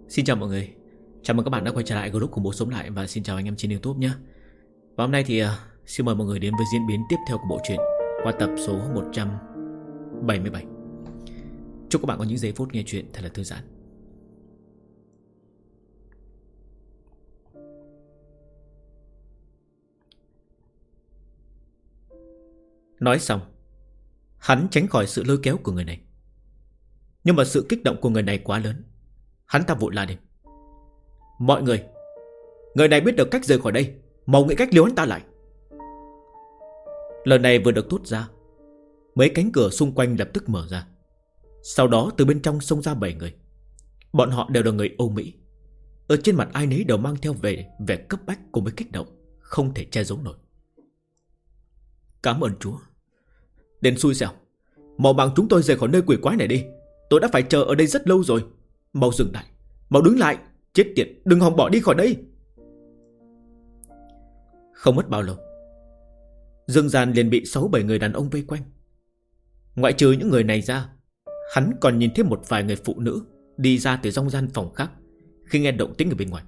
Xin chào mọi người. Chào mừng các bạn đã quay trở lại group của Bố Sống Lại. Và xin chào anh em trên YouTube nhé. Và hôm nay thì xin mời mọi người đến với diễn biến tiếp theo của bộ truyện qua tập số 177. Chúc các bạn có những giây phút nghe chuyện thật là thư giãn. Nói xong, hắn tránh khỏi sự lôi kéo của người này. Nhưng mà sự kích động của người này quá lớn. Hắn ta vội la lên: mọi người này biết được cách rời khỏi đây, mau nghĩ cách liếu hắn ta lại. Lời này vừa được thốt ra, mấy cánh cửa xung quanh lập tức mở ra. Sau đó từ bên trong xông ra 7 người. Bọn họ đều là người Âu Mỹ. Ở trên mặt ai nấy đều mang theo vẻ cấp bách cùng với kích động, không thể che giấu nổi. Cảm ơn Chúa. Đến xui xẻo, mau mang chúng tôi rời khỏi nơi quỷ quái này đi. Tôi đã phải chờ ở đây rất lâu rồi. Mau dừng lại, mau đứng lại. Chết tiệt, đừng hòng bỏ đi khỏi đây. Không mất bao lâu, Dương Gian liền bị 6-7 người đàn ông vây quanh. Ngoại trừ những người này ra, hắn còn nhìn thấy một vài người phụ nữ đi ra từ trong gian phòng khác khi nghe động tĩnh ở bên ngoài.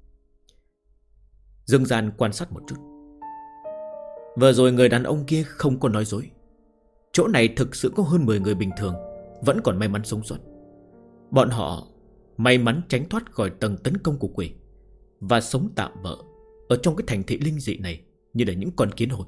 Dương Gian quan sát một chút. Vừa rồi người đàn ông kia không có nói dối. Chỗ này thực sự có hơn 10 người bình thường vẫn còn may mắn sống sót. Bọn họ may mắn tránh thoát khỏi tầng tấn công của quỷ và sống tạm bợ ở trong cái thành thị linh dị này như là những con kiến hôi.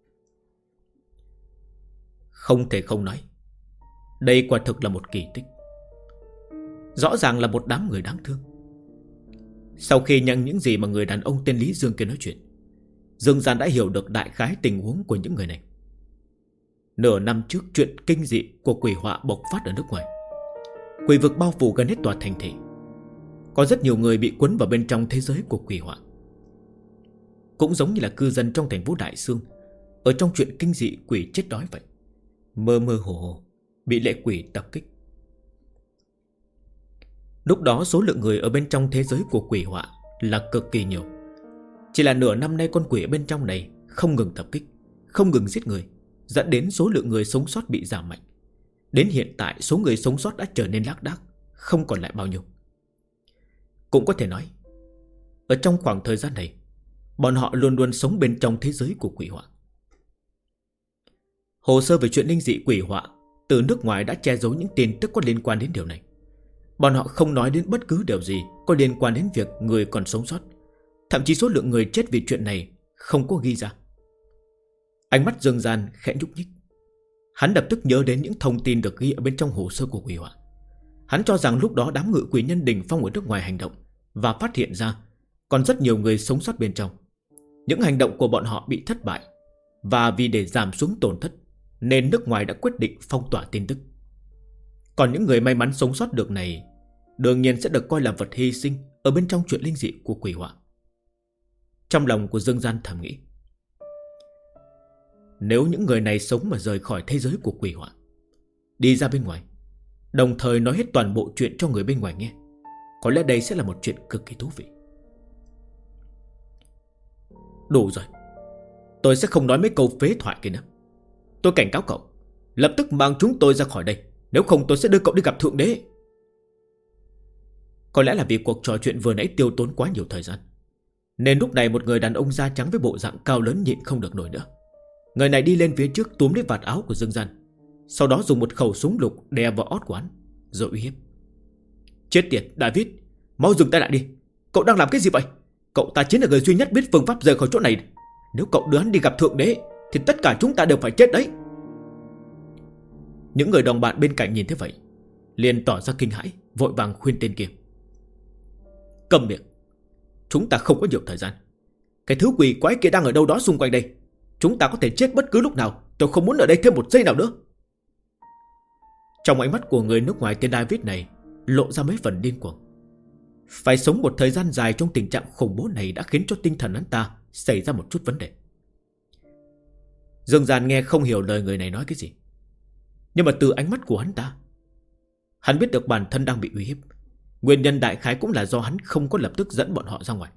Không thể không nói, đây quả thực là một kỳ tích. Rõ ràng là một đám người đáng thương. Sau khi nhận những gì mà người đàn ông tên Lý Dương kia nói chuyện, Dương Gian đã hiểu được đại khái tình huống của những người này. Nửa năm trước, chuyện kinh dị của quỷ họa bộc phát ở nước ngoài. Quỷ vực bao phủ gần hết tòa thành thị. Có rất nhiều người bị cuốn vào bên trong thế giới của quỷ họa. Cũng giống như là cư dân trong thành phố Đại Sương ở trong chuyện kinh dị quỷ chết đói vậy. Mơ mơ hồ hồ bị lệ quỷ tập kích. Lúc đó số lượng người ở bên trong thế giới của quỷ họa là cực kỳ nhiều. Chỉ là nửa năm nay con quỷ ở bên trong này không ngừng tập kích, không ngừng giết người, dẫn đến số lượng người sống sót bị giảm mạnh. Đến hiện tại số người sống sót đã trở nên lác đác, không còn lại bao nhiêu. Cũng có thể nói, ở trong khoảng thời gian này, bọn họ luôn luôn sống bên trong thế giới của quỷ họa. Hồ sơ về chuyện linh dị quỷ họa từ nước ngoài đã che giấu những tin tức có liên quan đến điều này. Bọn họ không nói đến bất cứ điều gì có liên quan đến việc người còn sống sót. Thậm chí số lượng người chết vì chuyện này không có ghi ra. Ánh mắt Dương Gian khẽ nhúc nhích. Hắn lập tức nhớ đến những thông tin được ghi ở bên trong hồ sơ của quỷ họa. Hắn cho rằng lúc đó đám ngự quỷ nhân đỉnh phong ở nước ngoài hành động và phát hiện ra còn rất nhiều người sống sót bên trong. Những hành động của bọn họ bị thất bại, và vì để giảm xuống tổn thất nên nước ngoài đã quyết định phong tỏa tin tức. Còn những người may mắn sống sót được này đương nhiên sẽ được coi là vật hy sinh ở bên trong chuyện linh dị của quỷ họa. Trong lòng của Dương Gian thầm nghĩ, nếu những người này sống mà rời khỏi thế giới của quỷ họa, đi ra bên ngoài, đồng thời nói hết toàn bộ chuyện cho người bên ngoài nghe, có lẽ đây sẽ là một chuyện cực kỳ thú vị. Đủ rồi, tôi sẽ không nói mấy câu phế thoại kia nữa. Tôi cảnh cáo cậu, lập tức mang chúng tôi ra khỏi đây, nếu không tôi sẽ đưa cậu đi gặp Thượng Đế. Có lẽ là vì cuộc trò chuyện vừa nãy tiêu tốn quá nhiều thời gian, nên lúc này một người đàn ông da trắng với bộ dạng cao lớn nhịn không được nổi nữa. Người này đi lên phía trước túm lấy vạt áo của Dương Gian, sau đó dùng một khẩu súng lục đè vào ót của hắn, rồi uy hiếp. Chết tiệt, David, mau dừng tay lại đi. Cậu đang làm cái gì vậy? Cậu ta chính là người duy nhất biết phương pháp rời khỏi chỗ này. Nếu cậu đưa hắn đi gặp Thượng Đế thì tất cả chúng ta đều phải chết đấy. Những người đồng bạn bên cạnh nhìn thấy vậy liền tỏ ra kinh hãi, vội vàng khuyên tên kia: câm miệng, chúng ta không có nhiều thời gian. Cái thứ quỷ quái kia đang ở đâu đó xung quanh đây. Chúng ta có thể chết bất cứ lúc nào. Tôi không muốn ở đây thêm một giây nào nữa. Trong ánh mắt của người nước ngoài tên David này lộ ra mấy phần điên cuồng. Phải sống một thời gian dài trong tình trạng khủng bố này đã khiến cho tinh thần hắn ta xảy ra một chút vấn đề. Dương Gian nghe không hiểu lời người này nói cái gì, nhưng mà từ ánh mắt của hắn ta, hắn biết được bản thân đang bị uy hiếp. Nguyên nhân đại khái cũng là do hắn không có lập tức dẫn bọn họ ra ngoài.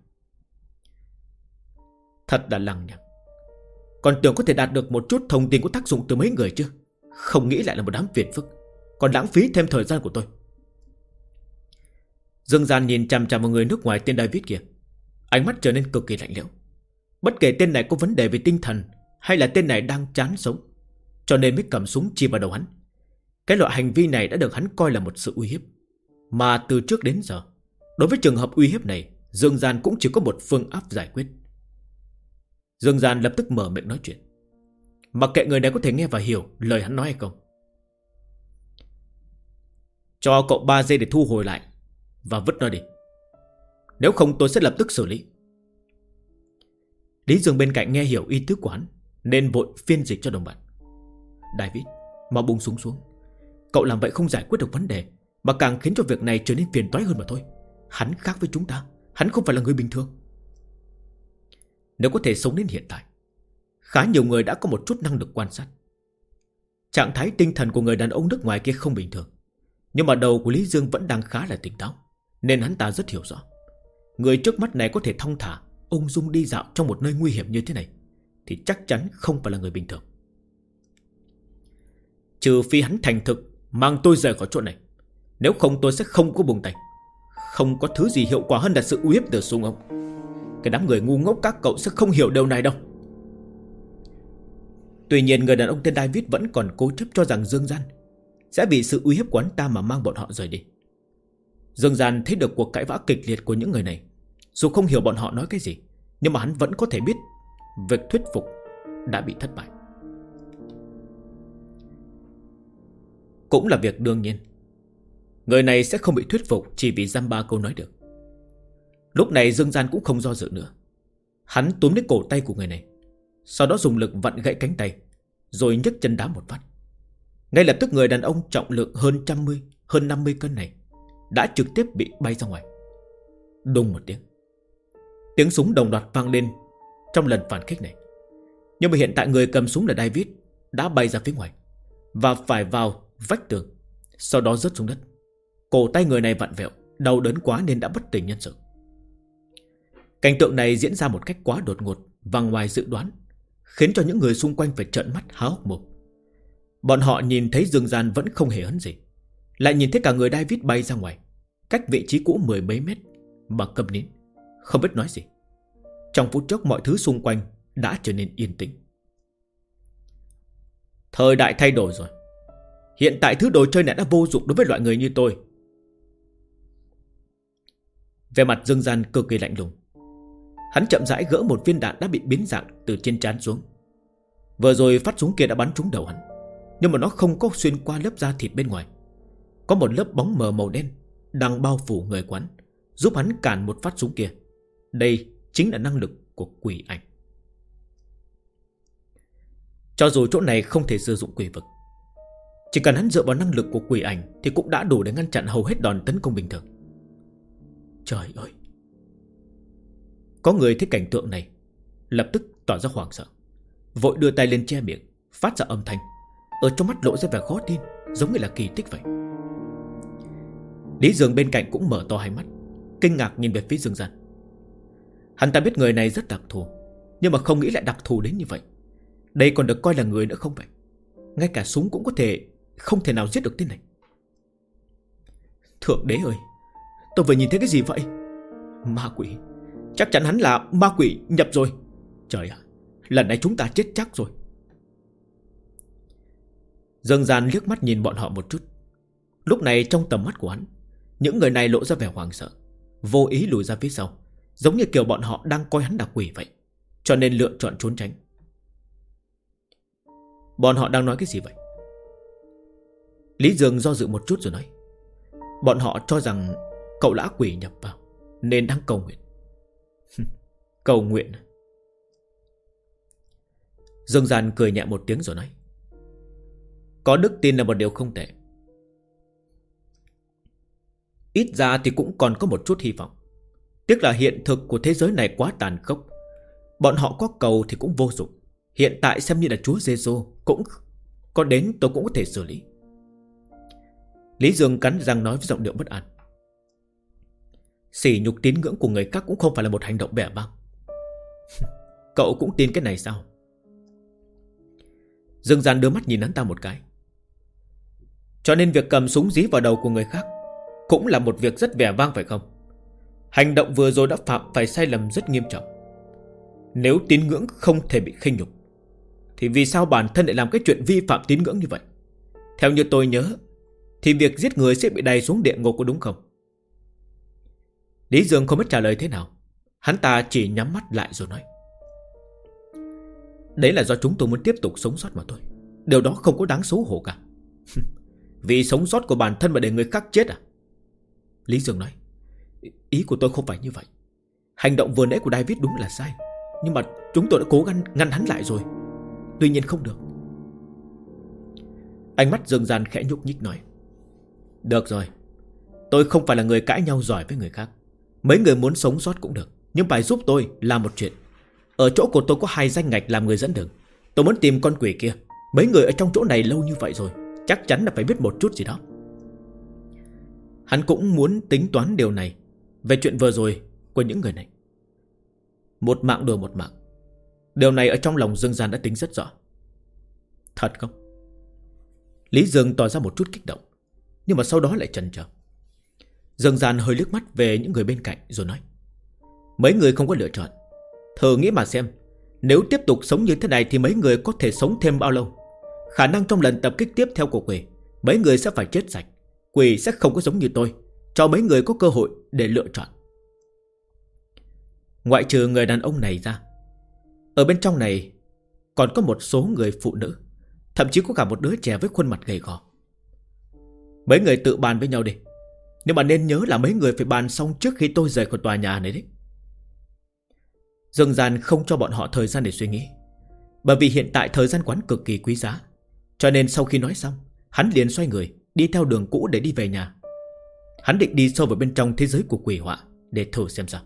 Thật là lằng nhằng. Còn tưởng có thể đạt được một chút thông tin có tác dụng từ mấy người chứ, không nghĩ lại là một đám phiền phức, còn lãng phí thêm thời gian của tôi. Dương Gian nhìn chằm chằm vào người nước ngoài tên David kia, ánh mắt trở nên cực kỳ lạnh lẽo. Bất kể tên này có vấn đề về tinh thần hay là tên này đang chán sống, cho nên mới cầm súng chỉ vào đầu hắn. Cái loại hành vi này đã được hắn coi là một sự uy hiếp. Mà từ trước đến giờ, đối với trường hợp uy hiếp này, Dương Gian cũng chỉ có một phương pháp giải quyết. Dương Gian lập tức mở miệng nói chuyện, mặc kệ người này có thể nghe và hiểu lời hắn nói hay không. Cho cậu 3 giây để thu hồi lại và vứt nó đi, nếu không tôi sẽ lập tức xử lý. Lý Dương bên cạnh nghe hiểu ý tứ của hắn, nên vội phiên dịch cho đồng bạn. David, mau buông súng xuống. Cậu làm vậy không giải quyết được vấn đề, mà càng khiến cho việc này trở nên phiền toái hơn mà thôi. Hắn khác với chúng ta, hắn không phải là người bình thường. Nếu có thể sống đến hiện tại, khá nhiều người đã có một chút năng lực quan sát. Trạng thái tinh thần của người đàn ông nước ngoài kia không bình thường, nhưng mà đầu của Lý Dương vẫn đang khá là tỉnh táo, nên hắn ta rất hiểu rõ. Người trước mắt này có thể thong thả, ung dung đi dạo trong một nơi nguy hiểm như thế này, thì chắc chắn không phải là người bình thường. Trừ phi hắn thành thực mang tôi rời khỏi chỗ này, nếu không tôi sẽ không có buông tay. Không có thứ gì hiệu quả hơn là sự uy hiếp từ súng ống. Cái đám người ngu ngốc các cậu sẽ không hiểu điều này đâu. Tuy nhiên người đàn ông tên David vẫn còn cố chấp cho rằng Dương Gian sẽ vì sự uy hiếp của hắn ta mà mang bọn họ rời đi. Dương Gian thấy được cuộc cãi vã kịch liệt của những người này, dù không hiểu bọn họ nói cái gì, nhưng mà hắn vẫn có thể biết việc thuyết phục đã bị thất bại. Cũng là việc đương nhiên, người này sẽ không bị thuyết phục chỉ vì dăm ba câu nói được. Lúc này Dương Gian cũng không do dự nữa. Hắn túm lấy cổ tay của người này, sau đó dùng lực vặn gãy cánh tay, rồi nhấc chân đá một phát. Ngay lập tức người đàn ông trọng lượng hơn 50 cân này đã trực tiếp bị bay ra ngoài. Đùng một tiếng, tiếng súng đồng loạt vang lên trong lần phản kích này. Nhưng mà hiện tại người cầm súng là David đã bay ra phía ngoài và phải vào vách tường, sau đó rớt xuống đất. Cổ tay người này vặn vẹo, đau đớn quá nên đã bất tỉnh nhân sự. Cảnh tượng này diễn ra một cách quá đột ngột và ngoài dự đoán, khiến cho những người xung quanh phải trợn mắt há hốc mồm. Bọn họ nhìn thấy Dương Gian vẫn không hề hấn gì, lại nhìn thấy cả người David bay ra ngoài, cách vị trí cũ 10 mấy mét, mà câm nín, không biết nói gì. Trong phút chốc mọi thứ xung quanh đã trở nên yên tĩnh. Thời đại thay đổi rồi. Hiện tại thứ đồ chơi này đã vô dụng đối với loại người như tôi. Về mặt Dương Gian cực kỳ lạnh lùng. Hắn chậm rãi gỡ một viên đạn đã bị biến dạng từ trên trán xuống. Vừa rồi phát súng kia đã bắn trúng đầu hắn, nhưng mà nó không có xuyên qua lớp da thịt bên ngoài. Có một lớp bóng mờ màu đen đang bao phủ người quán, giúp hắn cản một phát súng kia. Đây chính là năng lực của quỷ ảnh. Cho dù chỗ này không thể sử dụng quỷ vực, chỉ cần hắn dựa vào năng lực của quỷ ảnh thì cũng đã đủ để ngăn chặn hầu hết đòn tấn công bình thường. Trời ơi! Có người thấy cảnh tượng này lập tức tỏ ra hoảng sợ, vội đưa tay lên che miệng, phát ra âm thanh, ở trong mắt lộ ra vẻ khó tin, giống như là kỳ tích vậy. Lý Dương bên cạnh cũng mở to hai mắt, kinh ngạc nhìn về phía Dương Gian. Hắn ta biết người này rất đặc thù, nhưng mà không nghĩ lại đặc thù đến như vậy. Đây còn được coi là người nữa không vậy? Ngay cả súng cũng có thể không thể nào giết được tên này. Thượng đế ơi, tôi vừa nhìn thấy cái gì vậy? Ma quỷ. Chắc chắn hắn là ma quỷ nhập rồi. Trời ạ, lần này chúng ta chết chắc rồi. Dương Gian liếc mắt nhìn bọn họ một chút. Lúc này trong tầm mắt của hắn, những người này lộ ra vẻ hoảng sợ, vô ý lùi ra phía sau, giống như kiểu bọn họ đang coi hắn là quỷ vậy, cho nên lựa chọn trốn tránh. Bọn họ đang nói cái gì vậy? Lý Dương do dự một chút rồi nói. Bọn họ cho rằng cậu là ác quỷ nhập vào, nên đang cầu nguyện. Cầu nguyện? Dương Gian cười nhẹ một tiếng rồi nói. Có đức tin là một điều không tệ. Ít ra thì cũng còn có một chút hy vọng. Tiếc là hiện thực của thế giới này quá tàn khốc. Bọn họ có cầu thì cũng vô dụng. Hiện tại xem như là Chúa Giêsu cũng có đến, tôi cũng có thể xử lý. Lý Dương cắn răng nói với giọng điệu bất an. Sỉ nhục tín ngưỡng của người khác cũng không phải là một hành động bẻ băng. Cậu cũng tin cái này sao? Dương Gian đưa mắt nhìn hắn ta một cái. Cho nên việc cầm súng dí vào đầu của người khác cũng là một việc rất vẻ vang phải không? Hành động vừa rồi đã phạm phải sai lầm rất nghiêm trọng. Nếu tín ngưỡng không thể bị khinh nhục, thì vì sao bản thân lại làm cái chuyện vi phạm tín ngưỡng như vậy? Theo như tôi nhớ, thì việc giết người sẽ bị đày xuống địa ngục, có đúng không? Lý Dương không biết trả lời thế nào. Hắn ta chỉ nhắm mắt lại rồi nói: đấy là do chúng tôi muốn tiếp tục sống sót mà thôi. Điều đó không có đáng xấu hổ cả. Vì sống sót của bản thân mà để người khác chết à? Lý Dương nói: ý của tôi không phải như vậy. Hành động vừa nãy của David đúng là sai, nhưng mà chúng tôi đã cố gắng ngăn hắn lại rồi. Tuy nhiên không được. Ánh mắt Dương Gian khẽ nhúc nhích nói: được rồi, tôi không phải là người cãi nhau giỏi với người khác. Mấy người muốn sống sót cũng được, nhưng phải giúp tôi làm một chuyện. Ở chỗ của tôi có 2 danh ngạch làm người dẫn đường. Tôi muốn tìm con quỷ kia. Mấy người ở trong chỗ này lâu như vậy rồi, chắc chắn là phải biết một chút gì đó. Hắn cũng muốn tính toán điều này về chuyện vừa rồi của những người này. Một mạng đổi một mạng. Điều này ở trong lòng Dương Gian đã tính rất rõ. Thật không? Lý Dương tỏ ra một chút kích động, nhưng mà sau đó lại chần chờ. Dương Gian hơi liếc mắt về những người bên cạnh rồi nói: mấy người không có lựa chọn. Thử nghĩ mà xem, nếu tiếp tục sống như thế này thì mấy người có thể sống thêm bao lâu? Khả năng trong lần tập kích tiếp theo của quỷ, mấy người sẽ phải chết sạch. Quỷ sẽ không có giống như tôi, cho mấy người có cơ hội để lựa chọn. Ngoại trừ người đàn ông này ra, ở bên trong này còn có một số người phụ nữ, thậm chí có cả một đứa trẻ với khuôn mặt gầy gò. Mấy người tự bàn với nhau đi, nhưng mà nên nhớ là mấy người phải bàn xong trước khi tôi rời khỏi tòa nhà này đấy. Dương Gian không cho bọn họ thời gian để suy nghĩ, bởi vì hiện tại thời gian quán cực kỳ quý giá. Cho nên sau khi nói xong, hắn liền xoay người đi theo đường cũ để đi về nhà. Hắn định đi sâu vào bên trong thế giới của quỷ họa để thử xem sao.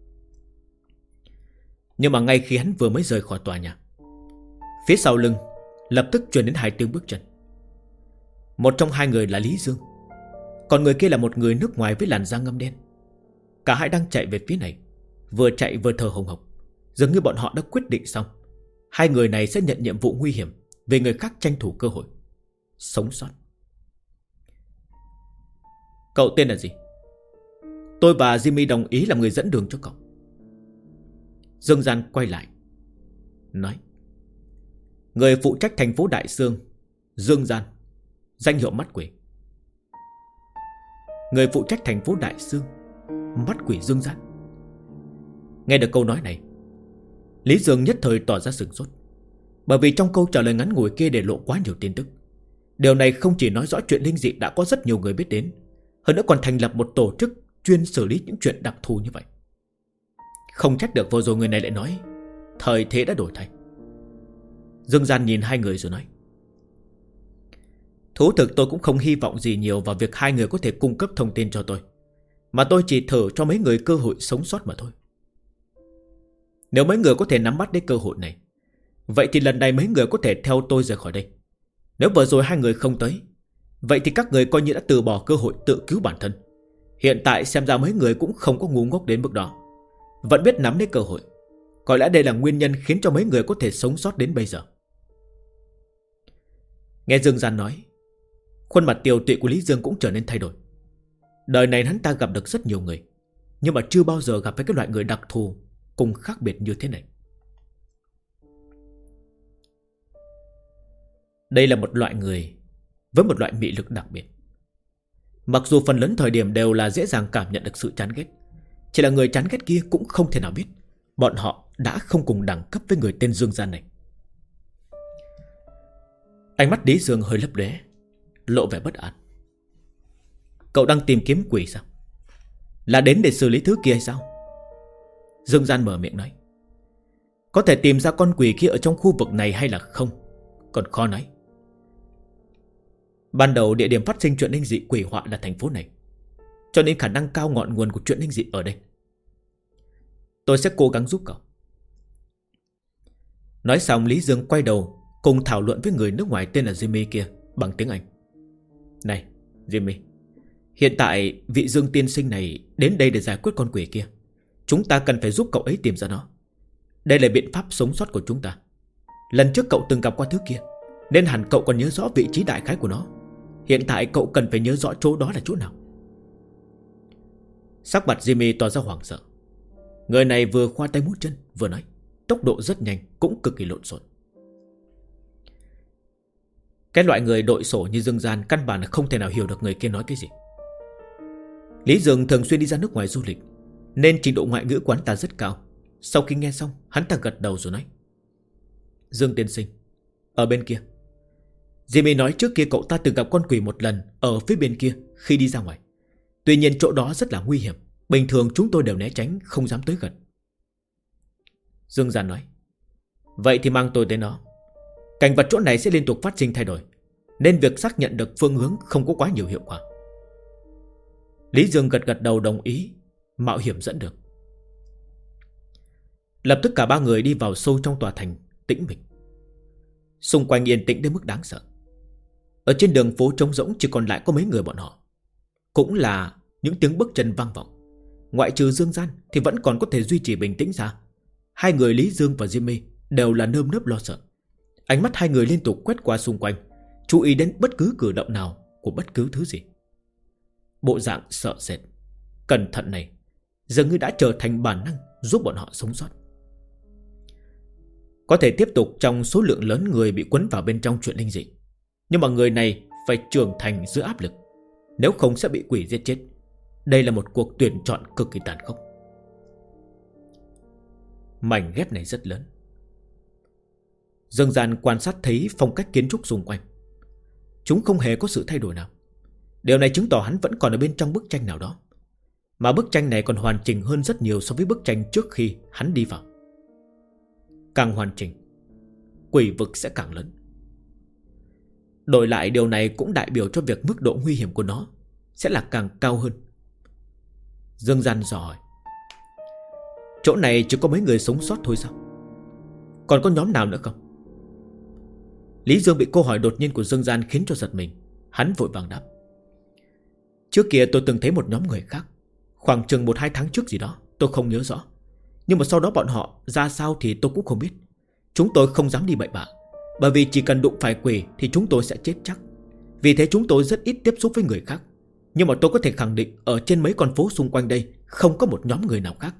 Nhưng mà ngay khi hắn vừa mới rời khỏi tòa nhà, phía sau lưng lập tức truyền đến 2 tiếng bước chân. Một trong 2 người là Lý Dương, còn người kia là một người nước ngoài với làn da ngăm đen. Cả hai đang chạy về phía này, vừa chạy vừa thở hổn hộc. Dường như bọn họ đã quyết định xong, 2 người này sẽ nhận nhiệm vụ nguy hiểm vì người khác tranh thủ cơ hội sống sót. Cậu tên là gì? Tôi và Jimmy đồng ý làm người dẫn đường cho cậu. Dương Gian quay lại nói: người phụ trách thành phố Đại Sương, Dương Gian, danh hiệu mắt quỷ. Người phụ trách thành phố Đại Sương, mắt quỷ Dương Gian. Nghe được câu nói này, Lý Dương nhất thời tỏ ra sửng sốt, bởi vì trong câu trả lời ngắn ngủi kia để lộ quá nhiều tin tức. Điều này không chỉ nói rõ chuyện linh dị đã có rất nhiều người biết đến, hơn nữa còn thành lập một tổ chức chuyên xử lý những chuyện đặc thù như vậy. Không trách được vừa rồi người này lại nói thời thế đã đổi thay. Dương Gian nhìn 2 người rồi nói: thú thực tôi cũng không hy vọng gì nhiều vào việc 2 người có thể cung cấp thông tin cho tôi, mà tôi chỉ thử cho mấy người cơ hội sống sót mà thôi. Nếu mấy người có thể nắm bắt đến cơ hội này, vậy thì lần này mấy người có thể theo tôi rời khỏi đây. Nếu vừa rồi 2 người không tới, vậy thì các người coi như đã từ bỏ cơ hội tự cứu bản thân. Hiện tại xem ra mấy người cũng không có ngu ngốc đến mức đó, vẫn biết nắm lấy cơ hội. Có lẽ đây là nguyên nhân khiến cho mấy người có thể sống sót đến bây giờ. Nghe Dương Gian nói, khuôn mặt tiều tụy của Lý Dương cũng trở nên thay đổi. Đời này hắn ta gặp được rất nhiều người, nhưng mà chưa bao giờ gặp với cái loại người đặc thù cùng khác biệt như thế này. Đây là một loại người với một loại mị lực đặc biệt. Mặc dù phần lớn thời điểm đều là dễ dàng cảm nhận được sự chán ghét, chỉ là người chán ghét kia cũng không thể nào biết bọn họ đã không cùng đẳng cấp với người tên Dương Gian này. Ánh mắt Lý Dương hơi lấp lóe, lộ vẻ bất an. Cậu đang tìm kiếm quỷ sao? Là đến để xử lý thứ kia hay sao? Dương Gian mở miệng nói. Có thể tìm ra con quỷ kia ở trong khu vực này hay là không, còn khó nói. Ban đầu địa điểm phát sinh chuyện linh dị quỷ họa là thành phố này, cho nên khả năng cao ngọn nguồn của chuyện linh dị ở đây. Tôi sẽ cố gắng giúp cậu. Nói xong, Lý Dương quay đầu cùng thảo luận với người nước ngoài tên là Jimmy kia bằng tiếng Anh. Này Jimmy, hiện tại vị Dương tiên sinh này đến đây để giải quyết con quỷ kia. Chúng ta cần phải giúp cậu ấy tìm ra nó. Đây là biện pháp sống sót của chúng ta. Lần trước cậu từng gặp qua thứ kia, nên hẳn cậu còn nhớ rõ vị trí đại khái của nó. Hiện tại cậu cần phải nhớ rõ chỗ đó là chỗ nào. Sắc mặt Jimmy tỏ ra hoảng sợ. Người này vừa khoa tay múa chân vừa nói, tốc độ rất nhanh, cũng cực kỳ lộn xộn. Cái loại người đội sổ như Dương Gian căn bản là không thể nào hiểu được người kia nói cái gì. Lý Dương thường xuyên đi ra nước ngoài du lịch, nên trình độ ngoại ngữ của hắn ta rất cao. Sau khi nghe xong, hắn ta gật đầu rồi nói, Dương tiên sinh, ở bên kia. Jimmy nói trước kia cậu ta từng gặp con quỷ một lần ở phía bên kia khi đi ra ngoài. Tuy nhiên chỗ đó rất là nguy hiểm, bình thường chúng tôi đều né tránh, không dám tới gần. Dương Gian nói, vậy thì mang tôi tới nó. Cảnh vật chỗ này sẽ liên tục phát sinh thay đổi, nên việc xác nhận được phương hướng không có quá nhiều hiệu quả. Lý Dương gật đầu đồng ý, mạo hiểm dẫn đường. Lập tức cả ba người đi vào sâu trong tòa thành, tĩnh mịch. Xung quanh yên tĩnh đến mức đáng sợ. Ở trên đường phố trống rỗng chỉ còn lại có mấy người bọn họ. Cũng là những tiếng bước chân vang vọng. Ngoại trừ Dương Gian thì vẫn còn có thể duy trì bình tĩnh ra. Hai người Lý Dương và Jimmy đều là nơm nớp lo sợ. Ánh mắt hai người liên tục quét qua xung quanh, chú ý đến bất cứ cử động nào của bất cứ thứ gì. Bộ dạng sợ sệt, cẩn thận này dường như đã trở thành bản năng giúp bọn họ sống sót. Có thể tiếp tục trong số lượng lớn người bị quấn vào bên trong chuyện linh dị, nhưng mà người này phải trưởng thành dưới áp lực, nếu không sẽ bị quỷ giết chết. Đây là một cuộc tuyển chọn cực kỳ tàn khốc. Mảnh ghép này rất lớn. Dương Gian quan sát thấy phong cách kiến trúc xung quanh, chúng không hề có sự thay đổi nào. Điều này chứng tỏ hắn vẫn còn ở bên trong bức tranh nào đó, mà bức tranh này còn hoàn chỉnh hơn rất nhiều so với bức tranh trước khi hắn đi vào. Càng hoàn chỉnh, quỷ vực sẽ càng lớn. Đổi lại điều này cũng đại biểu cho việc mức độ nguy hiểm của nó sẽ là càng cao hơn. Dương Gian dò hỏi, chỗ này chỉ có mấy người sống sót thôi sao? Còn có nhóm nào nữa không? Lý Dương bị câu hỏi đột nhiên của Dương Gian khiến cho giật mình. Hắn vội vàng đáp, trước kia tôi từng thấy một nhóm người khác, khoảng chừng 1-2 tháng trước gì đó, tôi không nhớ rõ. Nhưng mà sau đó bọn họ ra sao thì tôi cũng không biết. Chúng tôi không dám đi bậy bạ, bởi vì chỉ cần đụng phải quỷ thì chúng tôi sẽ chết chắc. Vì thế chúng tôi rất ít tiếp xúc với người khác. Nhưng mà tôi có thể khẳng định ở trên mấy con phố xung quanh đây không có một nhóm người nào khác.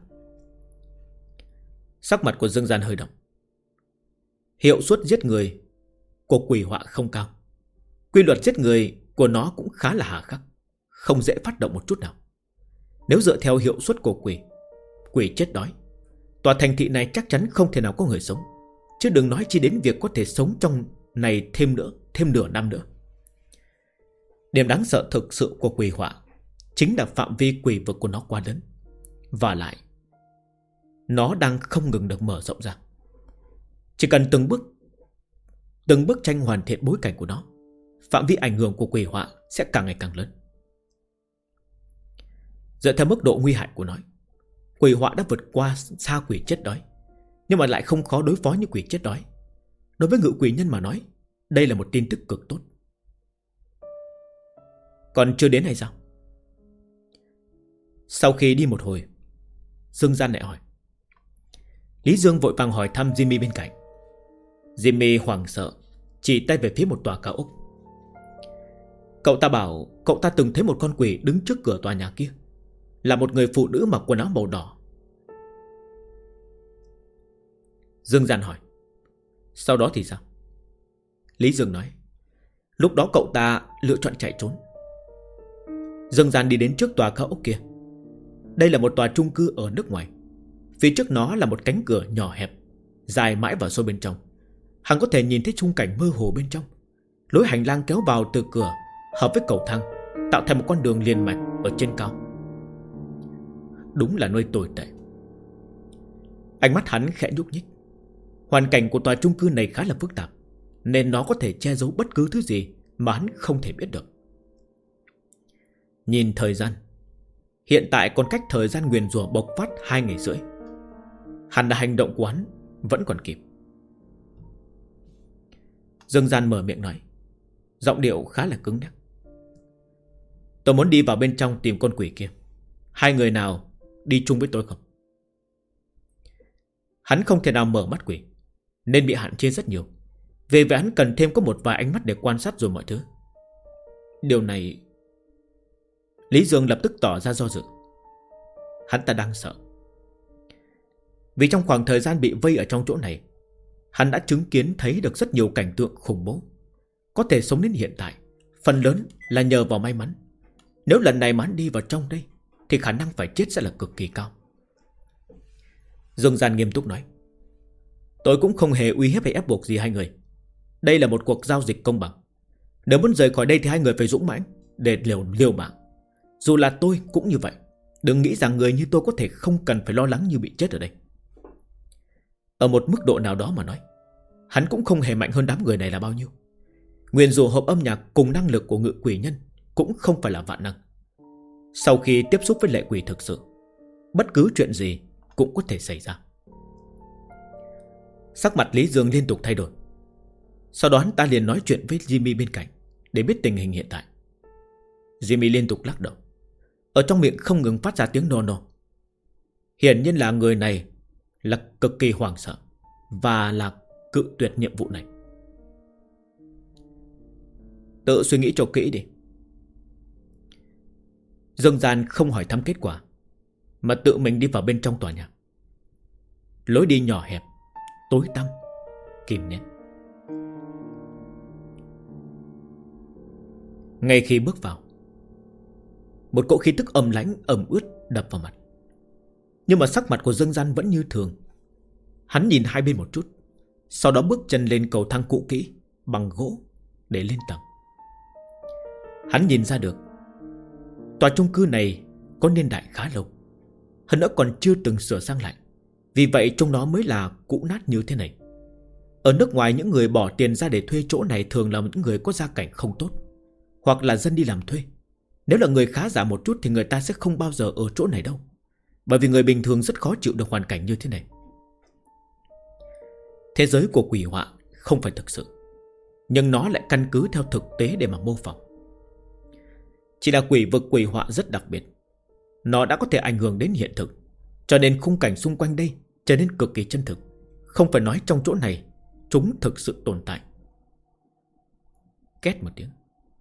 Sắc mặt của Dương Gian hơi động. Hiệu suất giết người của quỷ họa không cao. Quy luật giết người của nó cũng khá là hà khắc, không dễ phát động một chút nào. Nếu dựa theo hiệu suất của quỷ chết đói, tòa thành thị này chắc chắn không thể nào có người sống, chứ đừng nói chi đến việc có thể sống trong này thêm nửa năm nữa. Điểm đáng sợ thực sự của quỷ họa chính là phạm vi quỷ vực của nó quá lớn, và lại nó đang không ngừng được mở rộng ra. Chỉ cần từng bức tranh hoàn thiện bối cảnh của nó, phạm vi ảnh hưởng của quỷ họa sẽ càng ngày càng lớn. Dựa theo mức độ nguy hại của nó, quỷ họa đã vượt qua xa quỷ chết đói, nhưng mà lại không khó đối phó như quỷ chết đói. Đối với ngự quỷ nhân mà nói, đây là một tin tức cực tốt. Còn chưa đến hay sao? Sau khi đi một hồi, Dương Gian lại hỏi. Lý Dương vội vàng hỏi thăm Jimmy bên cạnh. Jimmy hoảng sợ chỉ tay về phía một tòa cao ốc. Cậu ta bảo cậu ta từng thấy một con quỷ đứng trước cửa tòa nhà kia, là một người phụ nữ mặc quần áo màu đỏ. Dương Gian hỏi, sau đó thì sao? Lý Dương nói, lúc đó cậu ta lựa chọn chạy trốn. Dương Gian đi đến trước tòa cao ốc kia. Đây là một tòa chung cư ở nước ngoài. Phía trước nó là một cánh cửa nhỏ hẹp, dài mãi vào sâu bên trong. Hắn có thể nhìn thấy khung cảnh mơ hồ bên trong. Lối hành lang kéo vào từ cửa, hợp với cầu thang, tạo thành một con đường liền mạch ở trên cao. Đúng là nơi tồi tệ. Ánh mắt hắn khẽ nhúc nhích. Hoàn cảnh của tòa chung cư này khá là phức tạp, nên nó có thể che giấu bất cứ thứ gì mà hắn không thể biết được. Nhìn thời gian, hiện tại còn cách thời gian nguyền rủa bộc phát 2 ngày rưỡi. Hẳn là hành động của hắn vẫn còn kịp. Dương Gian mở miệng nói, giọng điệu khá là cứng nhắc. Tôi muốn đi vào bên trong tìm con quỷ kia. 2 người nào đi chung với tôi không? Hắn không thể nào mở mắt quỷ, nên bị hạn chế rất nhiều. Vì vậy hắn cần thêm có một vài ánh mắt để quan sát rồi mọi thứ. Điều này... Lý Dương lập tức tỏ ra do dự. hắn ta đang sợ. Vì trong khoảng thời gian bị vây ở trong chỗ này, hắn đã chứng kiến thấy được rất nhiều cảnh tượng khủng bố. Có thể sống đến hiện tại, phần lớn là nhờ vào may mắn. Nếu lần này mà hắn đi vào trong đây thì khả năng phải chết sẽ là cực kỳ cao. Dương Gian nghiêm túc nói: tôi cũng không hề uy hiếp hay ép buộc gì hai người. Đây là một cuộc giao dịch công bằng. Nếu muốn rời khỏi đây thì hai người phải dũng mãnh để liều mạng. Dù là tôi cũng như vậy. Đừng nghĩ rằng người như tôi có thể không cần phải lo lắng như bị chết ở đây. Ở một mức độ nào đó mà nói, hắn cũng không hề mạnh hơn đám người này là bao nhiêu. Nguyền rủa hộp âm nhạc cùng năng lực của ngự quỷ nhân cũng không phải là vạn năng. Sau khi tiếp xúc với lệ quỷ thực sự, bất cứ chuyện gì cũng có thể xảy ra. Sắc mặt Lý Dương liên tục thay đổi. Sau đó hắn ta liền nói chuyện với Jimmy bên cạnh để biết tình hình hiện tại. Jimmy liên tục lắc đầu, ở trong miệng không ngừng phát ra tiếng no no. Hiển nhiên là người này là cực kỳ hoảng sợ và là cự tuyệt nhiệm vụ này. Tự suy nghĩ cho kỹ đi. Dương Gian không hỏi thăm kết quả, mà tự mình đi vào bên trong tòa nhà. Lối đi nhỏ hẹp, tối tăm, kìm nén. Ngay khi bước vào, một cỗ khí tức âm lãnh ẩm ướt đập vào mặt. Nhưng mà sắc mặt của Dương Gian vẫn như thường. Hắn nhìn hai bên một chút, sau đó bước chân lên cầu thang cũ kỹ bằng gỗ để lên tầng. Hắn nhìn ra được tòa chung cư này có niên đại khá lâu, hơn nữa còn chưa từng sửa sang lại. Vì vậy trong nó mới là cũ nát như thế này. Ở nước ngoài, những người bỏ tiền ra để thuê chỗ này thường là những người có gia cảnh không tốt, hoặc là dân đi làm thuê. Nếu là người khá giả một chút thì người ta sẽ không bao giờ ở chỗ này đâu, bởi vì người bình thường rất khó chịu được hoàn cảnh như thế này. Thế giới của quỷ họa không phải thực sự, nhưng nó lại căn cứ theo thực tế để mà mô phỏng. Chỉ là quỷ vực quỷ họa rất đặc biệt, nó đã có thể ảnh hưởng đến hiện thực, cho nên khung cảnh xung quanh đây trở nên cực kỳ chân thực. Không phải nói trong chỗ này chúng thực sự tồn tại. Két một tiếng,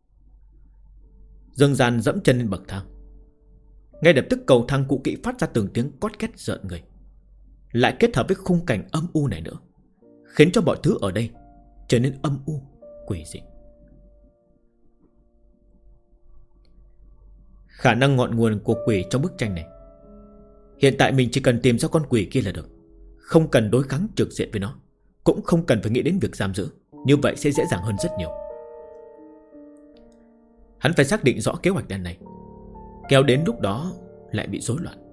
Dương Gian dẫm chân lên bậc thang. Ngay lập tức cầu thang cũ kỹ phát ra từng tiếng cót két rợn người, lại kết hợp với khung cảnh âm u này nữa, khiến cho mọi thứ ở đây trở nên âm u, quỷ dị. Khả năng ngọn nguồn của quỷ trong bức tranh này, hiện tại mình chỉ cần tìm ra con quỷ kia là được. Không cần đối kháng trực diện với nó, cũng không cần phải nghĩ đến việc giam giữ. Như vậy sẽ dễ dàng hơn rất nhiều. Hắn phải xác định rõ kế hoạch đen này, kéo đến lúc đó lại bị rối loạn.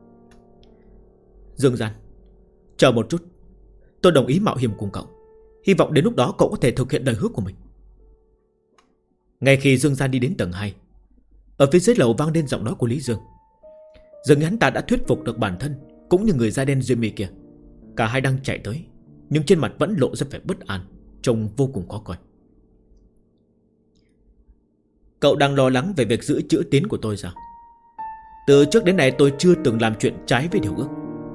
Dương Gian, chờ một chút. Tôi đồng ý mạo hiểm cùng cậu, hy vọng đến lúc đó cậu có thể thực hiện lời hứa của mình. Ngay khi Dương Gian đi đến tầng 2, ở phía dưới lầu vang lên giọng nói của Lý Dương. Dường như hắn ta đã thuyết phục được bản thân cũng như người da đen Jimmy kia. Cả hai đang chạy tới, nhưng trên mặt vẫn lộ ra vẻ bất an, trông vô cùng khó coi. Cậu đang lo lắng về việc giữ chữ tín của tôi sao? Từ trước đến nay tôi chưa từng làm chuyện trái với điều ước.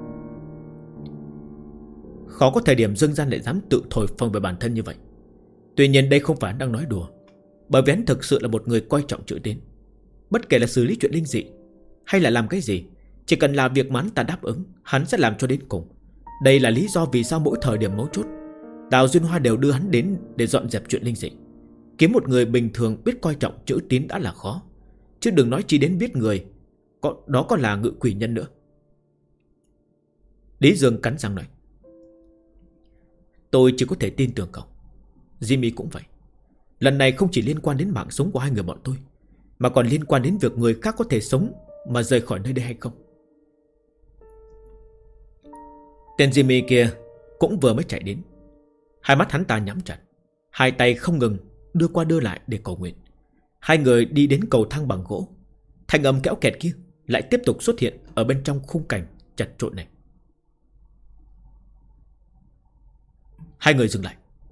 Khó có thời điểm Dương Gian lại dám tự thổi phồng về bản thân như vậy. Tuy nhiên đây không phải hắn đang nói đùa, bởi vì hắn thực sự là một người coi trọng chữ tín. Bất kể là xử lý chuyện linh dị hay là làm cái gì, chỉ cần là việc mà hắn ta đáp ứng, hắn sẽ làm cho đến cùng. Đây là lý do vì sao mỗi thời điểm mấu chốt Đào Duyên Hoa đều đưa hắn đến để dọn dẹp chuyện linh dị. Kiếm một người bình thường biết coi trọng chữ tín đã là khó, chứ đừng nói chi đến biết người đó còn là ngự quỷ nhân nữa. Lý Dương cắn răng nói, tôi chỉ có thể tin tưởng cậu. Jimmy cũng vậy. Lần này không chỉ liên quan đến mạng sống của hai người bọn tôi, mà còn liên quan đến việc người khác có thể sống mà rời khỏi nơi đây hay không. Tên Jimmy kia cũng vừa mới chạy đến. Hai mắt hắn ta nhắm chặt, hai tay không ngừng đưa qua đưa lại để cầu nguyện. Hai người đi đến cầu thang bằng gỗ. Thanh âm kéo kẹt kia lại tiếp tục xuất hiện ở bên trong khung cảnh chật chội này. Hai người dừng lại.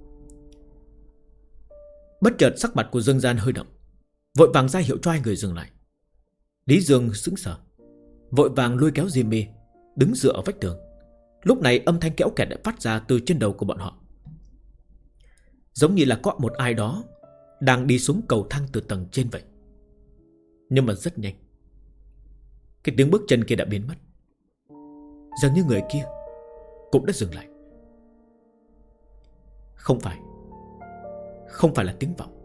Bất chợt sắc mặt của Dương Gian hơi động, vội vàng ra hiệu cho hai người dừng lại. Lý Dương sững sờ, vội vàng lôi kéo Jimmy đứng dựa ở vách tường. Lúc này âm thanh kéo kẹt đã phát ra từ trên đầu của bọn họ, giống như là có một ai đó đang đi xuống cầu thang từ tầng trên vậy. Nhưng mà rất nhanh, cái tiếng bước chân kia đã biến mất. Dường như người kia cũng đã dừng lại. Không phải là tiếng vọng.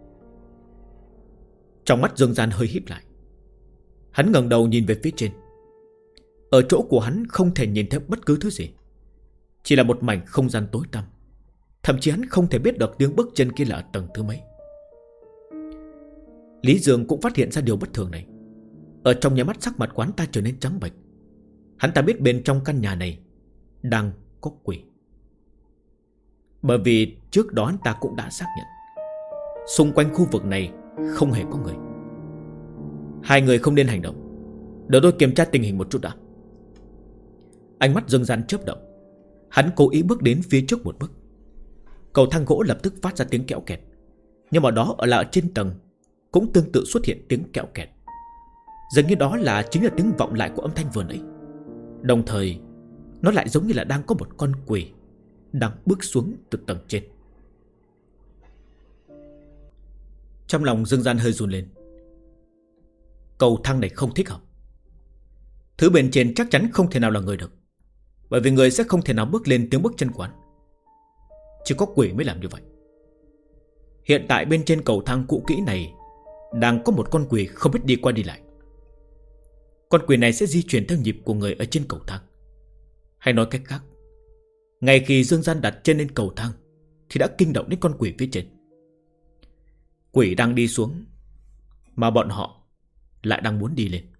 Trong mắt Dương Gian hơi híp lại. Hắn ngẩng đầu nhìn về phía trên. Ở chỗ của hắn không thể nhìn thấy bất cứ thứ gì, chỉ là một mảnh không gian tối tăm. Thậm chí hắn không thể biết được tiếng bước chân kia là ở tầng thứ mấy. Lý Dương cũng phát hiện ra điều bất thường này. Ở trong nháy mắt sắc mặt quán ta trở nên trắng bệch. Hắn ta biết bên trong căn nhà này đang có quỷ. Bởi vì trước đó hắn ta cũng đã xác nhận xung quanh khu vực này không hề có người. Hai người không nên hành động, đợi tôi kiểm tra tình hình một chút đã. Ánh mắt Dương Gian chớp động. Hắn cố ý bước đến phía trước một bước. Cầu thang gỗ lập tức phát ra tiếng kẽo kẹt. Nhưng mà đó ở trên tầng cũng tương tự xuất hiện tiếng kẽo kẹt. Dường như đó chính là tiếng vọng lại của âm thanh vừa nãy. Đồng thời nó lại giống như là đang có một con quỷ đang bước xuống từ tầng trên. Trong lòng Dương Gian hơi run lên. Cầu thang này không thích hợp. Thứ bên trên chắc chắn không thể nào là người được, bởi vì người sẽ không thể nào bước lên tiếng bước chân quán. Chỉ có quỷ mới làm như vậy. Hiện tại bên trên cầu thang cũ kỹ này đang có một con quỷ không biết đi qua đi lại. Con quỷ này sẽ di chuyển theo nhịp của người ở trên cầu thang. Hay nói cách khác, ngay khi Dương Gian đặt chân lên cầu thang thì đã kinh động đến con quỷ phía trên. Quỷ đang đi xuống, mà bọn họ lại đang muốn đi lên.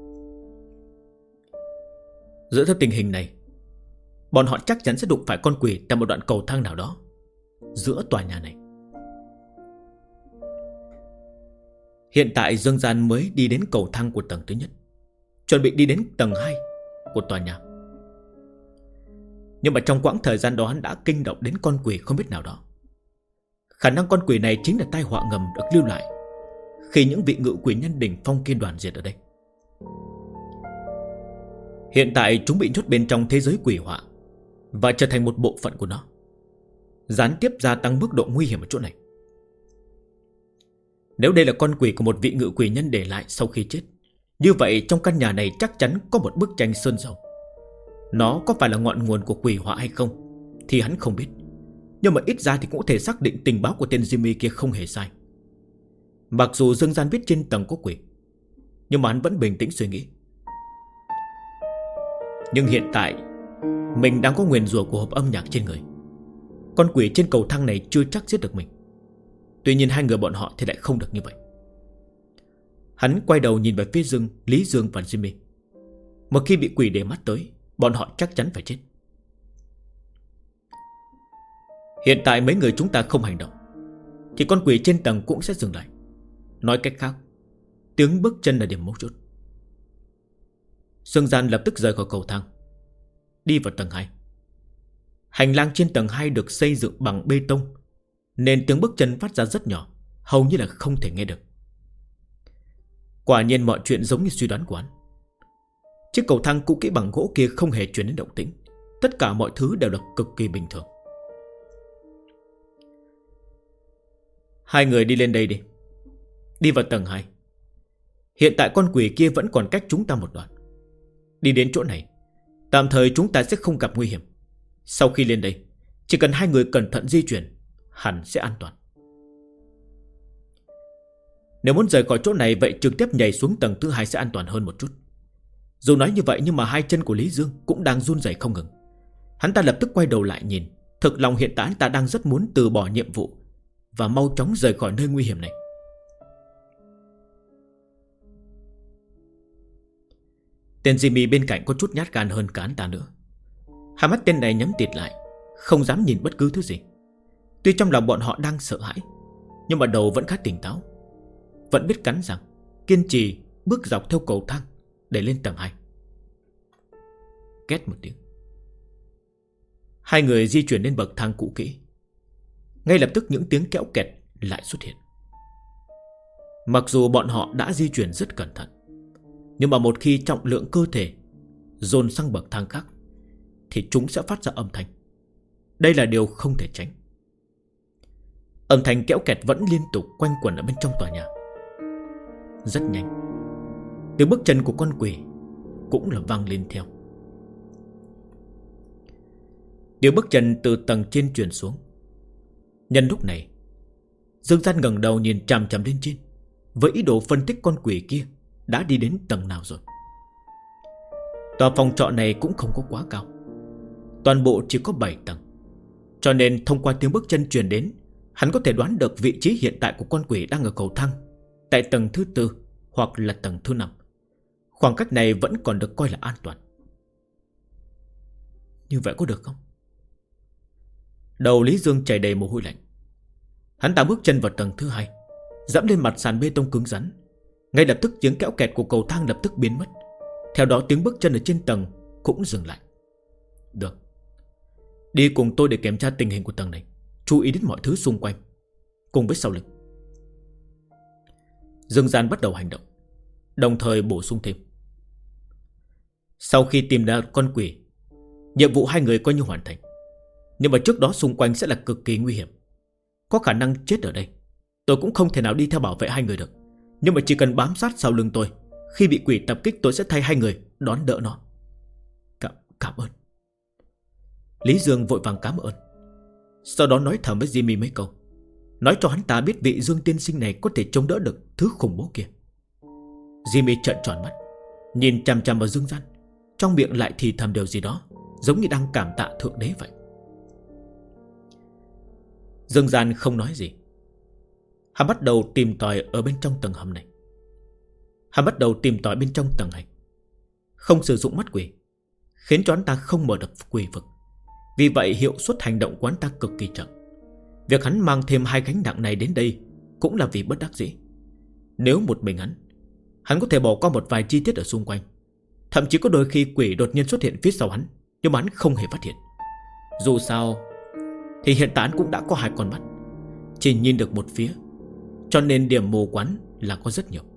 Dựa theo tình hình này, bọn họ chắc chắn sẽ đụng phải con quỷ tại một đoạn cầu thang nào đó giữa tòa nhà này. Hiện tại Dương Gian mới đi đến cầu thang của tầng thứ nhất, chuẩn bị đi đến tầng 2 của tòa nhà. Nhưng mà trong quãng thời gian đó hắn đã kinh động đến con quỷ không biết nào đó. Khả năng con quỷ này chính là tai họa ngầm được lưu lại khi những vị ngự quỷ nhân đỉnh phong kia đoàn diệt ở đây. Hiện tại chúng bị nhốt bên trong thế giới quỷ họa và trở thành một bộ phận của nó, gián tiếp gia tăng mức độ nguy hiểm ở chỗ này. Nếu đây là con quỷ của một vị ngự quỷ nhân để lại sau khi chết, như vậy trong căn nhà này chắc chắn có một bức tranh sơn dầu. Nó có phải là ngọn nguồn của quỷ họa hay không thì hắn không biết, nhưng mà ít ra thì cũng có thể xác định tình báo của tên Jimmy kia không hề sai. Mặc dù Dương Gian biết trên tầng có quỷ, nhưng mà hắn vẫn bình tĩnh suy nghĩ. Nhưng hiện tại mình đang có nguyền rủa của hộp âm nhạc trên người. Con quỷ trên cầu thang này chưa chắc giết được mình. Tuy nhiên hai người bọn họ thì lại không được như vậy. Hắn quay đầu nhìn về phía Lý Dương và Jimmy. Một khi bị quỷ để mắt tới, bọn họ chắc chắn phải chết. Hiện tại mấy người chúng ta không hành động thì con quỷ trên tầng cũng sẽ dừng lại. Nói cách khác, tiếng bước chân là điểm mấu chốt. Dương Gian lập tức rời khỏi cầu thang, đi vào tầng 2. Hành lang trên tầng 2 được xây dựng bằng bê tông, nên tiếng bước chân phát ra rất nhỏ, hầu như là không thể nghe được. Quả nhiên mọi chuyện giống như suy đoán của hắn. Chiếc cầu thang cũ kỹ bằng gỗ kia không hề truyền đến động tĩnh. Tất cả mọi thứ đều là cực kỳ bình thường. Hai người đi lên đây đi. Đi vào tầng 2. Hiện tại con quỷ kia vẫn còn cách chúng ta một đoạn. Đi đến chỗ này, tạm thời chúng ta sẽ không gặp nguy hiểm. Sau khi lên đây, chỉ cần hai người cẩn thận di chuyển, hẳn sẽ an toàn. Nếu muốn rời khỏi chỗ này, vậy trực tiếp nhảy xuống tầng thứ 2 sẽ an toàn hơn một chút. Dù nói như vậy nhưng mà hai chân của Lý Dương cũng đang run rẩy không ngừng. Hắn ta lập tức quay đầu lại nhìn. Thực lòng hiện tại hắn ta đang rất muốn từ bỏ nhiệm vụ và mau chóng rời khỏi nơi nguy hiểm này. Tên Jimmy bên cạnh có chút nhát gan hơn cả hắn ta nữa. Hai mắt tên này nhắm tịt lại, không dám nhìn bất cứ thứ gì. Tuy trong lòng bọn họ đang sợ hãi, nhưng mà đầu vẫn khá tỉnh táo, vẫn biết cắn răng kiên trì bước dọc theo cầu thang để lên tầng 2. Két một tiếng, hai người di chuyển lên bậc thang cũ kỹ. Ngay lập tức những tiếng kéo kẹt lại xuất hiện. Mặc dù bọn họ đã di chuyển rất cẩn thận, nhưng mà một khi trọng lượng cơ thể dồn sang bậc thang khác thì chúng sẽ phát ra âm thanh. Đây là điều không thể tránh. Âm thanh kéo kẹt vẫn liên tục quanh quẩn ở bên trong tòa nhà. Rất nhanh, tiếng bước chân của con quỷ cũng là vang lên theo. Tiếng bước chân từ tầng trên truyền xuống. Nhân lúc này, Dương Gian ngẩng đầu nhìn chằm chằm lên trên, với ý đồ phân tích con quỷ kia đã đi đến tầng nào rồi. Tòa phòng trọ này cũng không có quá cao, toàn bộ chỉ có 7 tầng. Cho nên thông qua tiếng bước chân truyền đến, hắn có thể đoán được vị trí hiện tại của con quỷ đang ở cầu thang, tại tầng thứ 4 hoặc là tầng thứ 5. Khoảng cách này vẫn còn được coi là an toàn. Như vậy có được không? Đầu Lý Dương chảy đầy mồ hôi lạnh. Hắn ta bước chân vào tầng thứ 2, dẫm lên mặt sàn bê tông cứng rắn. Ngay lập tức tiếng kéo kẹt của cầu thang lập tức biến mất. Theo đó tiếng bước chân ở trên tầng cũng dừng lại. Được, đi cùng tôi để kiểm tra tình hình của tầng này, chú ý đến mọi thứ xung quanh, cùng với sau lưng. Dương Gian bắt đầu hành động, đồng thời bổ sung thêm. Sau khi tìm ra con quỷ, nhiệm vụ hai người coi như hoàn thành. Nhưng mà trước đó xung quanh sẽ là cực kỳ nguy hiểm, có khả năng chết ở đây. Tôi cũng không thể nào đi theo bảo vệ hai người được, nhưng mà chỉ cần bám sát sau lưng tôi, khi bị quỷ tập kích tôi sẽ thay hai người đón đỡ nó. Cảm ơn. Lý Dương vội vàng cảm ơn. Sau đó nói thầm với Jimmy mấy câu, nói cho hắn ta biết vị Dương tiên sinh này có thể chống đỡ được thứ khủng bố kia. Jimmy trợn tròn mắt, nhìn chằm chằm vào Dương Gian, trong miệng lại thì thầm điều gì đó, giống như đang cảm tạ thượng đế vậy. Dương Gian không nói gì. Hắn bắt đầu tìm tòi ở bên trong tầng hầm này. Hắn bắt đầu tìm tòi bên trong tầng này, không sử dụng mắt quỷ, khiến cho hắn ta không mở được quỷ vực. Vì vậy hiệu suất hành động của hắn ta cực kỳ chậm. Việc hắn mang thêm 2 gánh nặng này đến đây cũng là vì bất đắc dĩ. Nếu một mình hắn có thể bỏ qua một vài chi tiết ở xung quanh. Thậm chí có đôi khi quỷ đột nhiên xuất hiện phía sau hắn, nhưng mà hắn không hề phát hiện. Dù sao thì hiện tại hắn cũng đã có 2 con mắt, chỉ nhìn được một phía, cho nên điểm mù quán là có rất nhiều.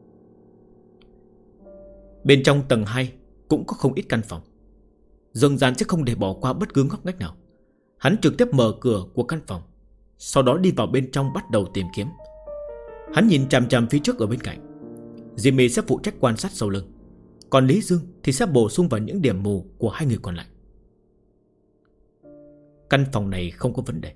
Bên trong tầng 2 cũng có không ít căn phòng. Dương Gian sẽ không để bỏ qua bất cứ ngóc ngách nào. Hắn trực tiếp mở cửa của căn phòng, sau đó đi vào bên trong bắt đầu tìm kiếm. Hắn nhìn chằm chằm phía trước ở bên cạnh. Jimmy sẽ phụ trách quan sát sau lưng, còn Lý Dương thì sẽ bổ sung vào những điểm mù của 2 người còn lại. Căn phòng này không có vấn đề.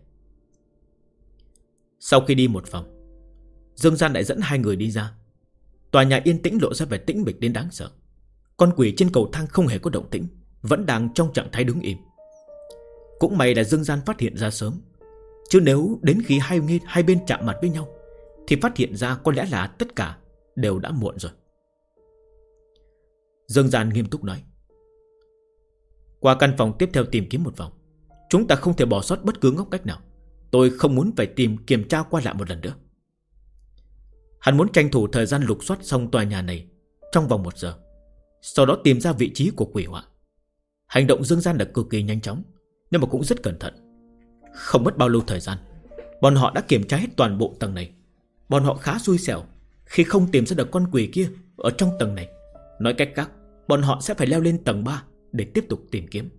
Sau khi đi một vòng, Dương Gian lại dẫn 2 người đi ra. Tòa nhà yên tĩnh lộ ra vẻ tĩnh mịch đến đáng sợ. Con quỷ trên cầu thang không hề có động tĩnh, vẫn đang trong trạng thái đứng im. Cũng may là Dương Gian phát hiện ra sớm, chứ nếu đến khi hai bên chạm mặt với nhau thì phát hiện ra có lẽ là tất cả đều đã muộn rồi. Dương Gian nghiêm túc nói, qua căn phòng tiếp theo tìm kiếm một vòng, chúng ta không thể bỏ sót bất cứ ngóc ngách nào. Tôi không muốn phải kiểm tra qua lại một lần nữa. Hắn muốn tranh thủ thời gian lục soát xong tòa nhà này trong vòng 1 giờ, sau đó tìm ra vị trí của quỷ họa. Hành động Dương Gian là cực kỳ nhanh chóng, nhưng mà cũng rất cẩn thận. Không mất bao lâu thời gian, bọn họ đã kiểm tra hết toàn bộ tầng này. Bọn họ khá xui xẻo khi không tìm ra được con quỷ kia ở trong tầng này. Nói cách khác, bọn họ sẽ phải leo lên tầng 3 để tiếp tục tìm kiếm.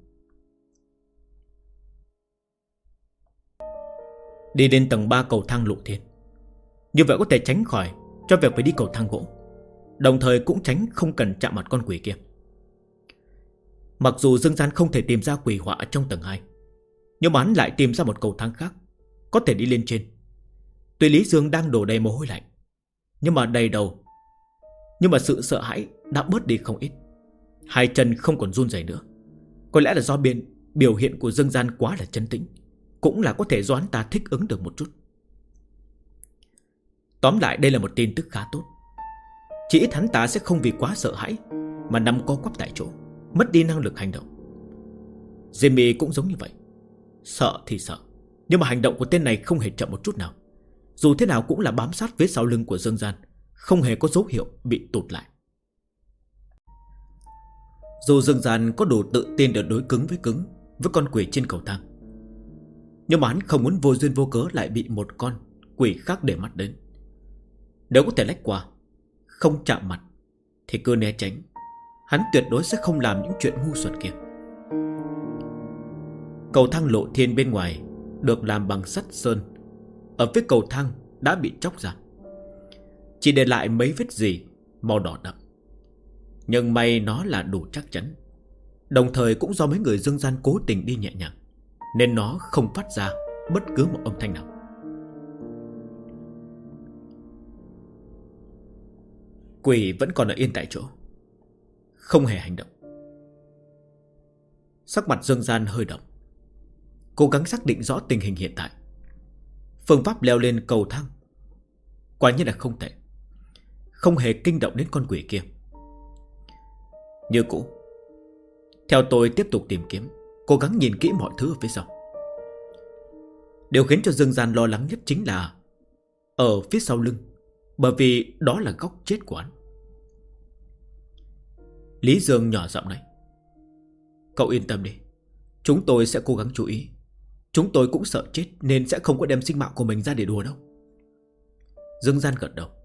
Đi đến tầng 3 cầu thang lộ thiên, như vậy có thể tránh khỏi cho việc phải đi cầu thang gỗ, đồng thời cũng tránh không cần chạm mặt con quỷ kia. Mặc dù Dương Gian không thể tìm ra quỷ họa trong tầng 2, nhưng mà hắn lại tìm ra một cầu thang khác có thể đi lên trên. Tuy Lý Dương đang đổ đầy mồ hôi lạnh, nhưng mà sự sợ hãi đã bớt đi không ít. 2 chân không còn run rẩy nữa. Có lẽ là do biểu hiện của Dương Gian quá là trấn tĩnh, cũng là có thể do hắn ta thích ứng được một chút. Tóm lại đây là một tin tức khá tốt. Chỉ ít hắn ta sẽ không vì quá sợ hãi mà nằm co quắp tại chỗ, mất đi năng lực hành động. Jimmy cũng giống như vậy. Sợ thì sợ, nhưng mà hành động của tên này không hề chậm một chút nào. Dù thế nào cũng là bám sát phía sau lưng của Dương Gian, không hề có dấu hiệu bị tụt lại. Dù Dương Gian có đủ tự tin để đối cứng với con quỷ trên cầu thang, nhưng mà hắn không muốn vô duyên vô cớ lại bị một con quỷ khác để mắt đến. Nếu có thể lách qua, không chạm mặt, thì cứ né tránh. Hắn tuyệt đối sẽ không làm những chuyện ngu xuẩn kia. Cầu thang lộ thiên bên ngoài được làm bằng sắt sơn. Ở phía cầu thang đã bị chóc ra, chỉ để lại mấy vết rỉ màu đỏ đậm. Nhưng may nó là đủ chắc chắn. Đồng thời cũng do mấy người dương gian cố tình đi nhẹ nhàng, nên nó không phát ra bất cứ một âm thanh nào. Quỷ vẫn còn ở yên tại chỗ, không hề hành động. Sắc mặt Dương Gian hơi động, cố gắng xác định rõ tình hình hiện tại. Phương pháp leo lên cầu thang quả nhiên là không tệ, không hề kinh động đến con quỷ kia. Như cũ, theo tôi tiếp tục tìm kiếm, cố gắng nhìn kỹ mọi thứ ở phía sau. Điều khiến cho Dương Gian lo lắng nhất chính là ở phía sau lưng, bởi vì đó là góc chết của hắn. Lý Dương nhỏ giọng nói: Cậu yên tâm đi, chúng tôi sẽ cố gắng chú ý. Chúng tôi cũng sợ chết nên sẽ không có đem sinh mạng của mình ra để đùa đâu. Dương Gian gật đầu.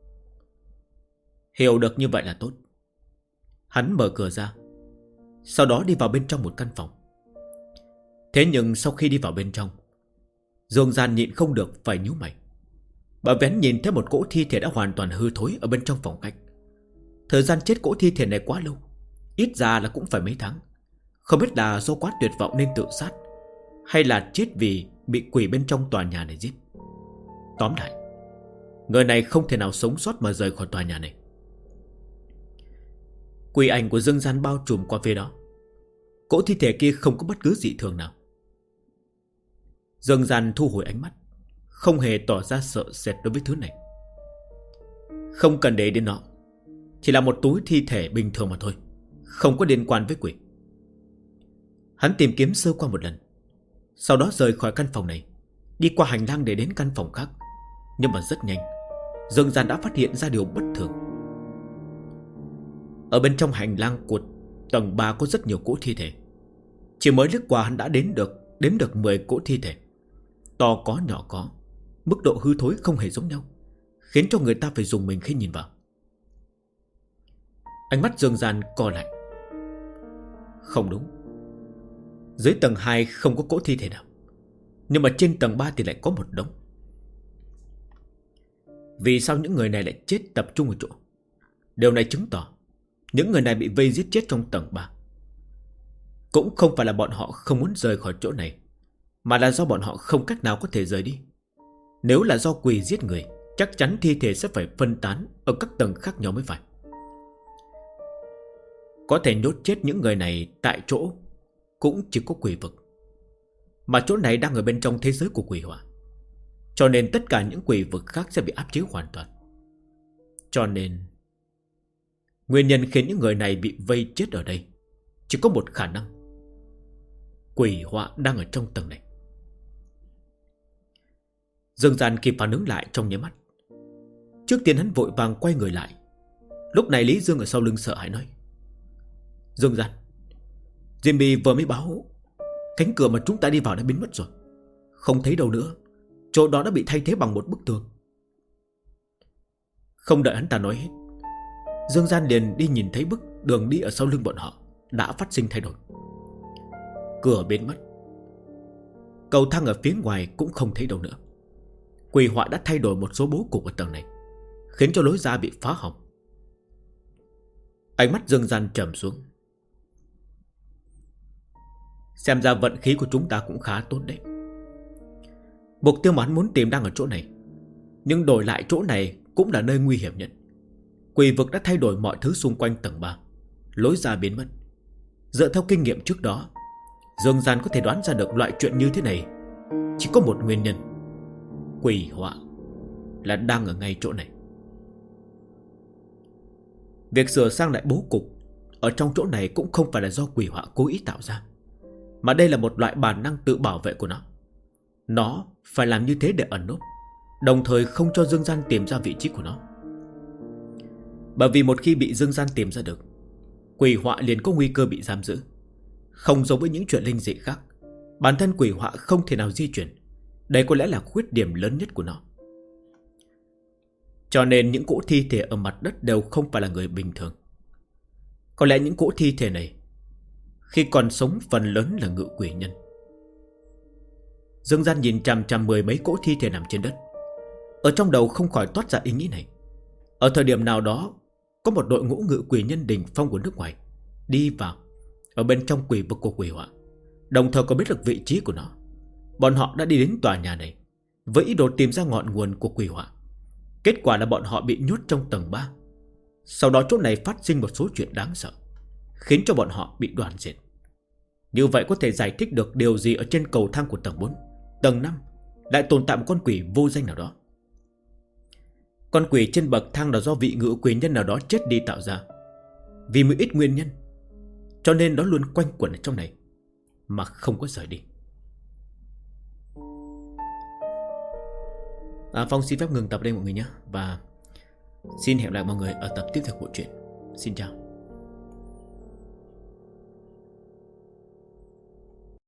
Hiểu được như vậy là tốt. Hắn mở cửa ra, sau đó đi vào bên trong một căn phòng. Thế nhưng sau khi đi vào bên trong, Dương Gian nhịn không được phải nhíu mày, bởi vì hắn nhìn thấy một cỗ thi thể đã hoàn toàn hư thối ở bên trong phòng khách. Thời gian chết cỗ thi thể này quá lâu, ít ra là cũng phải mấy tháng. Không biết là do quá tuyệt vọng nên tự sát, hay là chết vì bị quỷ bên trong tòa nhà này giết. Tóm lại, người này không thể nào sống sót mà rời khỏi tòa nhà này. Quỷ ảnh của Dương Gian bao trùm qua phía đó. Cỗ thi thể kia không có bất cứ dị thường nào. Dương Gian thu hồi ánh mắt, không hề tỏ ra sợ sệt đối với thứ này. Không cần để ý đến nó, chỉ là một túi thi thể bình thường mà thôi, không có liên quan với quỷ. Hắn tìm kiếm sơ qua một lần, sau đó rời khỏi căn phòng này, đi qua hành lang để đến căn phòng khác. Nhưng mà rất nhanh, Dương Gian đã phát hiện ra điều bất thường. Ở bên trong hành lang của tầng 3 có rất nhiều cỗ thi thể. Chỉ mới lướt qua hắn đã đếm được 10 cỗ thi thể. To có nhỏ có, mức độ hư thối không hề giống nhau, khiến cho người ta phải dùng mình khi nhìn vào. Ánh mắt Dương Gian co lại. Không đúng, dưới tầng 2 không có cỗ thi thể nào, nhưng mà trên tầng 3 thì lại có một đống. Vì sao những người này lại chết tập trung ở chỗ? Điều này chứng tỏ những người này bị vây giết chết trong tầng 3. Cũng không phải là bọn họ không muốn rời khỏi chỗ này, mà là do bọn họ không cách nào có thể rời đi. Nếu là do quỷ giết người, chắc chắn thi thể sẽ phải phân tán ở các tầng khác nhau mới phải. Có thể nhốt chết những người này tại chỗ cũng chỉ có quỷ vực, mà chỗ này đang ở bên trong thế giới của quỷ hỏa, cho nên tất cả những quỷ vực khác sẽ bị áp chế hoàn toàn. Cho nên nguyên nhân khiến những người này bị vây chết ở đây chỉ có một khả năng: quỷ họa đang ở trong tầng này. Dương Gian kịp phản ứng lại trong nháy mắt. Trước tiên hắn vội vàng quay người lại. Lúc này Lý Dương ở sau lưng sợ hãi nói: Dương Gian, Jimmy vừa mới báo cánh cửa mà chúng ta đi vào đã biến mất rồi, không thấy đâu nữa. Chỗ đó đã bị thay thế bằng một bức tường. Không đợi hắn ta nói hết, Dương Gian liền đi nhìn thấy bức đường đi ở sau lưng bọn họ đã phát sinh thay đổi. Cửa biến mất, cầu thang ở phía ngoài cũng không thấy đâu nữa. Quỷ họa đã thay đổi một số bố cục ở tầng này, khiến cho lối ra bị phá hỏng. Ánh mắt Dương Gian trầm xuống. Xem ra vận khí của chúng ta cũng khá tốt đấy. Mục tiêu mà hắn muốn tìm đang ở chỗ này, nhưng đổi lại chỗ này cũng là nơi nguy hiểm nhất. Quỷ vực đã thay đổi mọi thứ xung quanh tầng 3, lối ra biến mất. Dựa theo kinh nghiệm trước đó, Dương Gian có thể đoán ra được loại chuyện như thế này chỉ có một nguyên nhân: quỷ họa là đang ở ngay chỗ này. Việc sửa sang lại bố cục ở trong chỗ này cũng không phải là do quỷ họa cố ý tạo ra, mà đây là một loại bản năng tự bảo vệ của nó. Nó phải làm như thế để ẩn núp, đồng thời không cho Dương Gian tìm ra vị trí của nó. Bởi vì một khi bị Dương Gian tìm ra được, quỷ họa liền có nguy cơ bị giam giữ. Không giống với những chuyện linh dị khác, bản thân quỷ họa không thể nào di chuyển. Đây có lẽ là khuyết điểm lớn nhất của nó. Cho nên những cỗ thi thể ở mặt đất đều không phải là người bình thường. Có lẽ những cỗ thi thể này khi còn sống phần lớn là ngự quỷ nhân. Dương Gian nhìn chằm chằm 10 mấy cỗ thi thể nằm trên đất, ở trong đầu không khỏi toát ra ý nghĩ này. Ở thời điểm nào đó, có một đội ngũ ngự quỷ nhân đỉnh phong của nước ngoài đi vào ở bên trong quỷ vực của quỷ họa, đồng thời có biết được vị trí của nó. Bọn họ đã đi đến tòa nhà này với ý đồ tìm ra ngọn nguồn của quỷ họa. Kết quả là bọn họ bị nhốt trong tầng 3. Sau đó chỗ này phát sinh một số chuyện đáng sợ, khiến cho bọn họ bị đoàn diệt. Như vậy có thể giải thích được điều gì ở trên cầu thang của tầng 4, tầng 5 lại tồn tại một con quỷ vô danh nào đó. Con quỷ trên bậc thang là do vị ngự quỷ nhân nào đó chết đi tạo ra. Vì một ít nguyên nhân, cho nên nó luôn quanh quẩn ở trong này mà không có rời đi. Phong xin phép ngừng tập đây mọi người nhé. Và xin hẹn lại mọi người ở tập tiếp theo của chuyện. Xin chào.